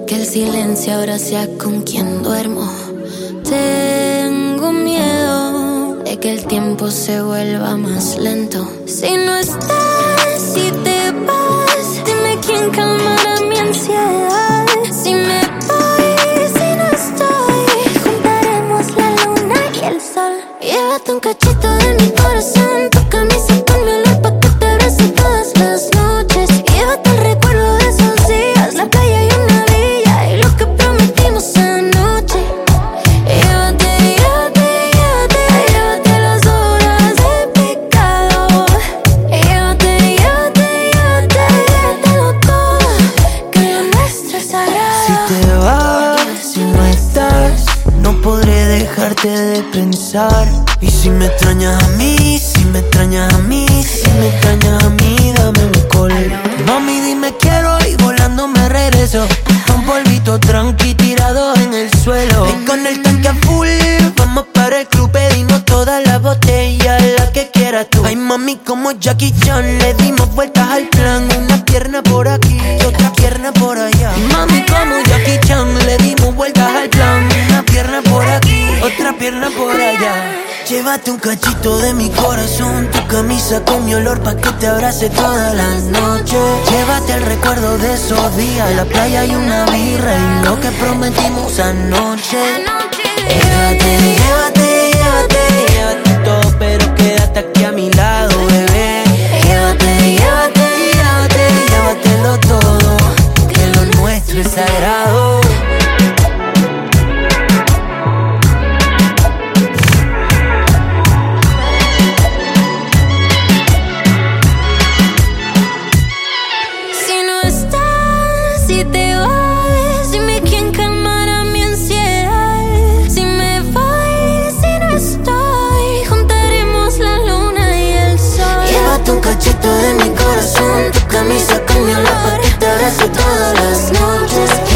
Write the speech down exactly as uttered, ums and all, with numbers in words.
que el silencio ahora sea con quien duermo. Tengo miedo de que el tiempo se vuelva más lento. Si no estás, si te vas, dime quién calmará mi ansiedad. Si me voy, si no estoy, juntaremos la luna y el sol. Llévate un cachito de mi corazón, tu camisa con mi olor pa' que te abrace todas las noches. Llévate el recuerdo de esos días, la playa y una villa, y lo que prometimos anoche. Llévate, llévate, llévate, llévate las horas de pecado. Llévate, llévate, llévate, llévatelo todo, que lo nuestro es sagrado. Si te vas, si no estás, no podré dejarte de pensar. Y si me extrañas a mí, si me extrañas a mí, si me extrañas a mí, dame un call. Mami, dime quiero y volando me regreso. Un polvito tranqui tirado en el suelo. Y con el tanque a full, vamos para el club, pedimos todas las botellas, la que quieras tú. Ay, mami, como Jackie Chan, le dimos vueltas al plan. Una pierna por aquí y otra pierna por allá. Y mami, como Jackie Chan, le dimos vueltas al plan. Una pierna por aquí, otra pierna por allá. Llévate un cachito de mi corazón, tu camisa con mi olor pa' que te abrace todas las noches. Llévate el recuerdo de esos días, la playa y una birra, y lo que prometimos anoche. Llévate, llévate, llévate, llévate todo, pero quédate aquí a mi lado, bebé. Llévate, llévate, llévate, llévatelo todo, que lo nuestro es sagrado. Si te vas, dime quién calmará mi ansiedad. Si me voy, si no estoy, juntaremos la luna y el sol. Llévate un cachito de mi corazón, tu camisa con mi olor pa' que te abrace todas las noches.